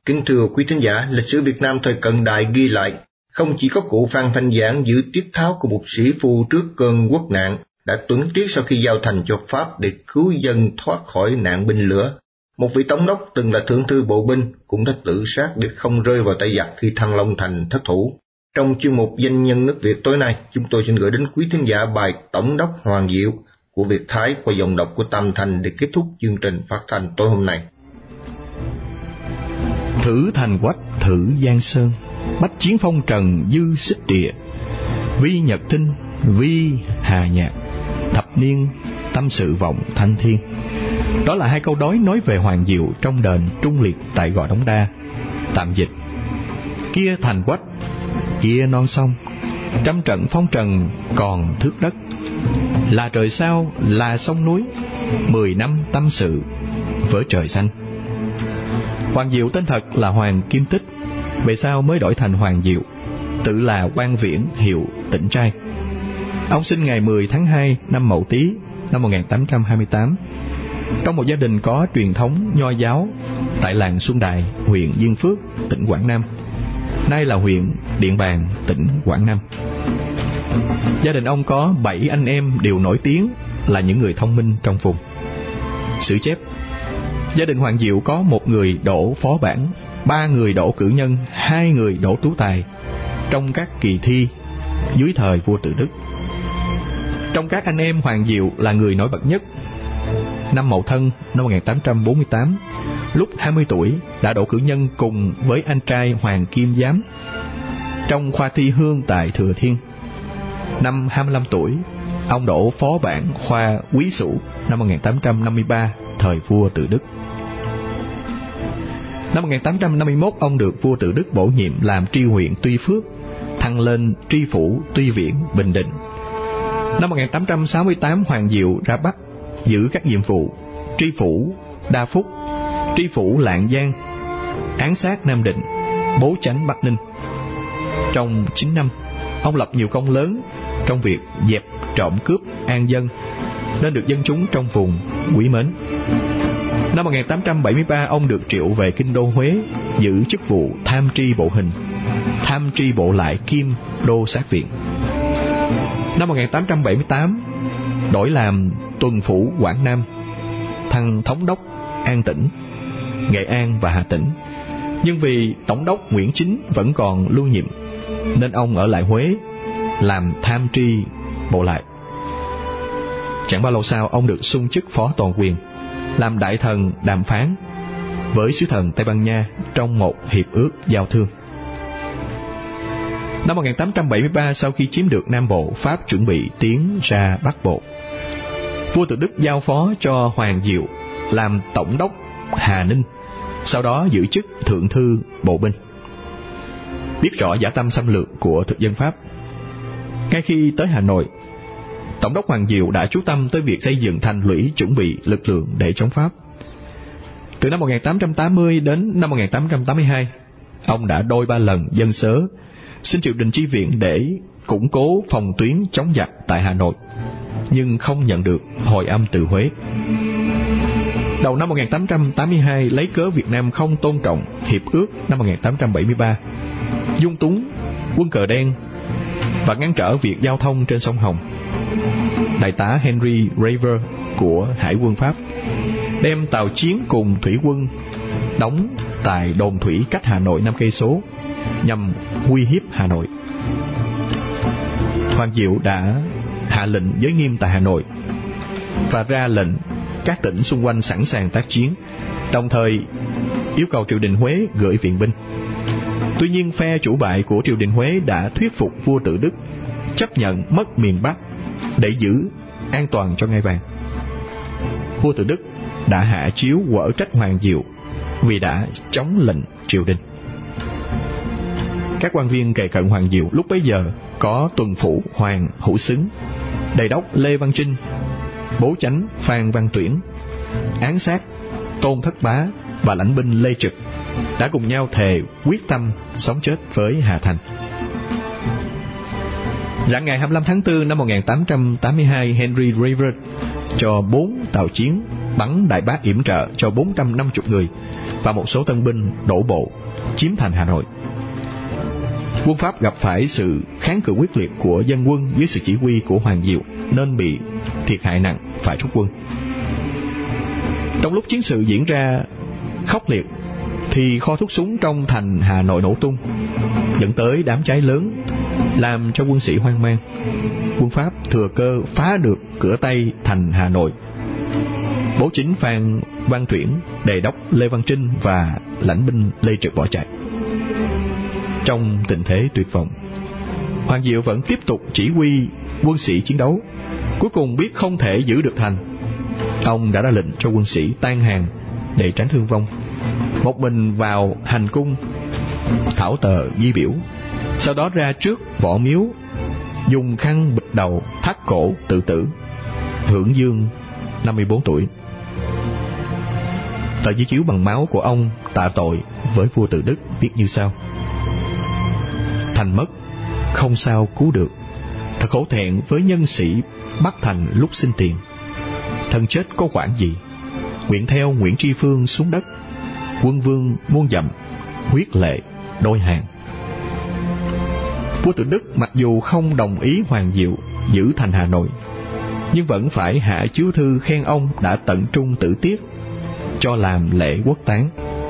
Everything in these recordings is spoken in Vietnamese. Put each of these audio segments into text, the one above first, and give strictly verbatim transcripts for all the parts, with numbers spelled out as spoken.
Kính thưa quý thính giả, lịch sử Việt Nam thời cận đại ghi lại, không chỉ có cụ Phan Thanh Giảng giữ tiết tháo của một sĩ phu trước cơn quốc nạn, đã tuấn tiết sau khi giao thành cho Pháp để cứu dân thoát khỏi nạn binh lửa. Một vị tổng đốc từng là thượng thư bộ binh cũng đã tự sát để không rơi vào tay giặc khi Thăng Long Thành thất thủ. Trong chuyên mục Danh nhân nước Việt tối nay, chúng tôi xin gửi đến quý thính giả bài Tổng đốc Hoàng Diệu của Việt Thái qua giọng đọc của Tam Thành để kết thúc chương trình phát thanh tối hôm nay. Thử thành quách, thử giang sơn, bách chiến phong trần dư xích địa. Vi nhật tinh, vi hà nhạc, thập niên tâm sự vọng thanh thiên. Đó là hai câu đối nói về Hoàng Diệu trong đền Trung Liệt tại Gò Đống Đa. Tạm dịch: kia thành quách, kia non sông, trăm trận phong trần còn thước đất. Là trời sao, là sông núi, mười năm tâm sự với trời xanh. Hoàng Diệu tên thật là Hoàng Kim Tích, về sau mới đổi thành Hoàng Diệu, tự là Quan Viễn, hiệu Tĩnh Trai. Ông sinh ngày mười tháng hai năm Mậu Tý năm một nghìn tám trăm hai mươi tám, trong một gia đình có truyền thống nho giáo tại làng Xuân Đài, huyện Diên Phước, tỉnh Quảng Nam, nay là huyện Điện Bàn, tỉnh Quảng Nam. Gia đình ông có bảy anh em đều nổi tiếng là những người thông minh trong vùng. Sử chép: gia đình Hoàng Diệu có một người đỗ phó bản, ba người đỗ cử nhân, hai người đỗ tú tài trong các kỳ thi dưới thời vua Tự Đức. Trong các anh em, Hoàng Diệu là người nổi bật nhất. Năm Mậu Thân năm một nghìn tám trăm bốn mươi tám, lúc hai mươi tuổi đã đỗ cử nhân cùng với anh trai Hoàng Kim Giám trong khoa thi hương tại Thừa Thiên. Năm hai mươi lăm tuổi, ông đỗ phó bản khoa Quý Sửu năm một nghìn tám trăm năm mươi ba, thời vua Tự Đức. Năm một nghìn tám trăm năm mươi mốt, ông được vua Tự Đức bổ nhiệm làm tri huyện Tuy Phước, thăng lên tri phủ Tuy Viễn, Bình Định. Năm một nghìn tám trăm sáu mươi tám, Hoàng Diệu ra Bắc giữ các nhiệm vụ tri phủ Đa Phúc, tri phủ Lạng Giang, án sát Nam Định, bố chánh Bắc Ninh. Trong chín năm, ông lập nhiều công lớn trong việc dẹp trộm cướp an dân, nên được dân chúng trong vùng quý mến. Năm một nghìn tám trăm bảy mươi ba, ông được triệu về kinh đô Huế, giữ chức vụ tham tri bộ hình, tham tri bộ lại kiêm đô sát viện. Năm một nghìn tám trăm bảy mươi tám, đổi làm tuần phủ Quảng Nam, thăng thống đốc An Tĩnh, Nghệ An và Hà Tĩnh. Nhưng vì tổng đốc Nguyễn Chính vẫn còn lưu nhiệm, nên ông ở lại Huế làm tham tri bộ lại. Chẳng bao lâu sau, ông được xung chức phó toàn quyền, làm đại thần đàm phán với sứ thần Tây Ban Nha trong một hiệp ước giao thương. Năm một nghìn tám trăm bảy mươi ba, sau khi chiếm được Nam Bộ, Pháp chuẩn bị tiến ra Bắc Bộ. Vua Tự Đức giao phó cho Hoàng Diệu làm tổng đốc Hà Ninh, sau đó giữ chức thượng thư bộ binh. Biết rõ dã tâm xâm lược của thực dân Pháp, ngay khi tới Hà Nội, tổng đốc Hoàng Diệu đã chú tâm tới việc xây dựng thành lũy, chuẩn bị lực lượng để chống Pháp. Từ năm một nghìn tám trăm tám mươi đến năm một nghìn tám trăm tám mươi hai, ông đã đôi ba lần dâng sớ xin triều đình chi viện để củng cố phòng tuyến chống giặc tại Hà Nội, nhưng không nhận được hồi âm từ Huế. Đầu năm một nghìn tám trăm tám mươi hai, lấy cớ Việt Nam không tôn trọng hiệp ước năm một nghìn tám trăm bảy mươi ba, dung túng quân cờ đen và ngăn trở việc giao thông trên sông Hồng, đại tá Henry Raver của Hải quân Pháp đem tàu chiến cùng thủy quân đóng tại đồn thủy cách Hà Nội năm cây số nhằm uy hiếp Hà Nội. Hoàng Diệu đã hạ lệnh giới nghiêm tại Hà Nội và ra lệnh các tỉnh xung quanh sẵn sàng tác chiến, đồng thời yêu cầu triều đình Huế gửi viện binh. Tuy nhiên, phe chủ bại của triều đình Huế đã thuyết phục vua Tự Đức chấp nhận mất miền Bắc để giữ an toàn cho ngai vàng. Vua Tự Đức đã hạ chiếu quở trách Hoàng Diệu vì đã chống lệnh triều đình. Các quan viên kề cận Hoàng Diệu lúc bấy giờ có tuần phủ Hoàng Hữu Xứng, đầy đốc Lê Văn Trinh, bố chánh Phan Văn Tuyển, án sát Tôn Thất Bá và lãnh binh Lê Trực, đã cùng nhau thề quyết tâm sống chết với Hà Thành. Rạng ngày hai mươi lăm tháng tư năm một nghìn tám trăm tám mươi hai, Henry Raver cho bốn tàu chiến bắn đại bác yểm trợ cho bốn trăm năm mươi người và một số tân binh đổ bộ chiếm thành Hà Nội. Quân Pháp gặp phải sự kháng cự quyết liệt của dân quân dưới sự chỉ huy của Hoàng Diệu nên bị thiệt hại nặng, phải rút quân. Trong lúc chiến sự diễn ra khốc liệt thì kho thuốc súng trong thành Hà Nội nổ tung, dẫn tới đám cháy lớn làm cho quân sĩ hoang mang. Quân Pháp thừa cơ phá được cửa Tây thành Hà Nội. Bố chính Phan Văn Tuyển, đề đốc Lê Văn Trinh và lãnh binh Lê Trực bỏ chạy. Trong tình thế tuyệt vọng, Hoàng Diệu vẫn tiếp tục chỉ huy quân sĩ chiến đấu. Cuối cùng biết không thể giữ được thành, ông đã ra lệnh cho quân sĩ tan hàng để tránh thương vong, một mình vào hành cung thảo tờ di biểu, sau đó ra trước võ miếu dùng khăn bịt đầu thắt cổ tự tử, hưởng dương năm mươi bốn tuổi. Tờ di chiếu bằng máu của ông tạ tội với vua Tự Đức viết như sau: thành mất, không sao cứu được. Thật khổ thẹn với nhân sĩ bắt thành lúc xin tiền. Thân chết có quản gì, nguyện theo Nguyễn Tri Phương xuống đất. Quân vương muôn dặm, huyết lệ đôi hàng. Vua Tự Đức mặc dù không đồng ý Hoàng Diệu giữ thành Hà Nội, nhưng vẫn phải hạ chiếu thư khen ông đã tận trung tử tiết, cho làm lễ quốc táng.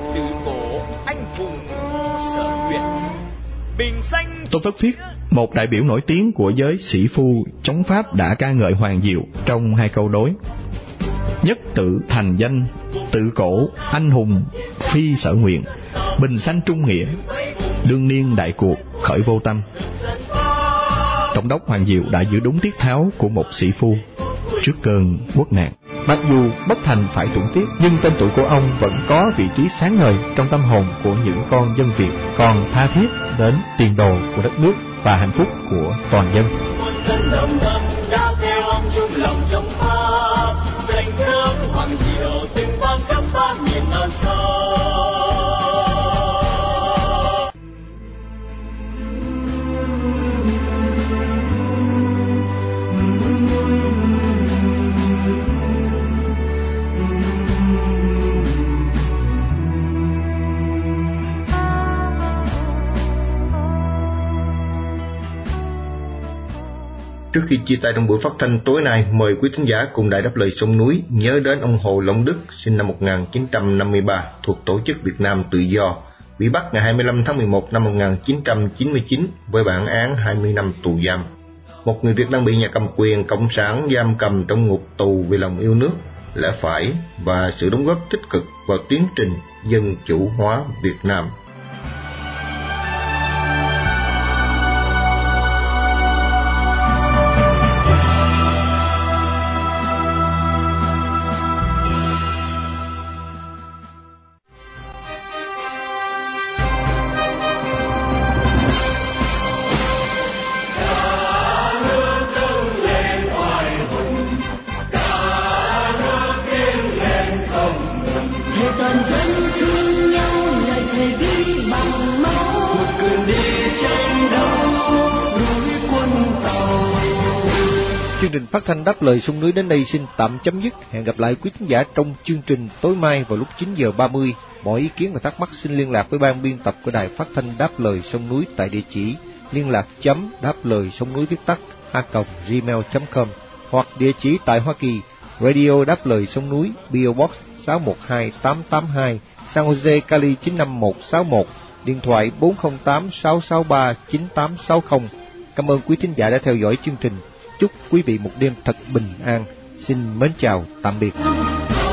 Tôn Thất Thuyết, một đại biểu nổi tiếng của giới sĩ phu chống Pháp, đã ca ngợi Hoàng Diệu trong hai câu đối: nhất tự thành danh, tự cổ anh hùng phi sở nguyện, bình sanh trung nghĩa, đương niên đại cuộc khởi vô tâm. Tổng đốc Hoàng Diệu đã giữ đúng tiết tháo của một sĩ phu trước cơn quốc nạn. Mặc dù bất thành phải tuẫn tiết, nhưng tên tuổi của ông vẫn có vị trí sáng ngời trong tâm hồn của những con dân Việt, còn tha thiết đến tiền đồ của đất nước và hạnh phúc của toàn dân. Trước khi chia tay trong buổi phát thanh tối nay, mời quý thính giả cùng Đài Đáp Lời Sông Núi nhớ đến ông Hồ Long Đức, sinh năm một nghìn chín trăm năm mươi ba, thuộc Tổ chức Việt Nam Tự Do, bị bắt ngày hai mươi lăm tháng mười một năm một nghìn chín trăm chín mươi chín với bản án hai mươi năm tù giam. Một người Việt đang bị nhà cầm quyền cộng sản giam cầm trong ngục tù vì lòng yêu nước, lẽ phải và sự đóng góp tích cực vào tiến trình dân chủ hóa Việt Nam. Chương trình phát thanh Đáp Lời Sông Núi đến đây xin tạm chấm dứt. Hẹn gặp lại quý khán giả trong chương trình tối mai vào lúc chín giờ ba mươi. Mọi ý kiến và thắc mắc xin liên lạc với ban biên tập của Đài Phát thanh Đáp Lời Sông Núi tại địa chỉ liên lạc chấm đáp lời sông núi viết tắt a còng gmail chấm com, hoặc địa chỉ tại Hoa Kỳ, Radio Đáp Lời Sông Núi, pê ô Box sáu một hai tám tám hai, San Jose, Cali chín năm một sáu một, điện thoại bốn không tám sáu sáu ba chín tám sáu không. Cảm ơn quý thính giả đã theo dõi chương trình. Chúc quý vị một đêm thật bình an. Xin mến chào, tạm biệt.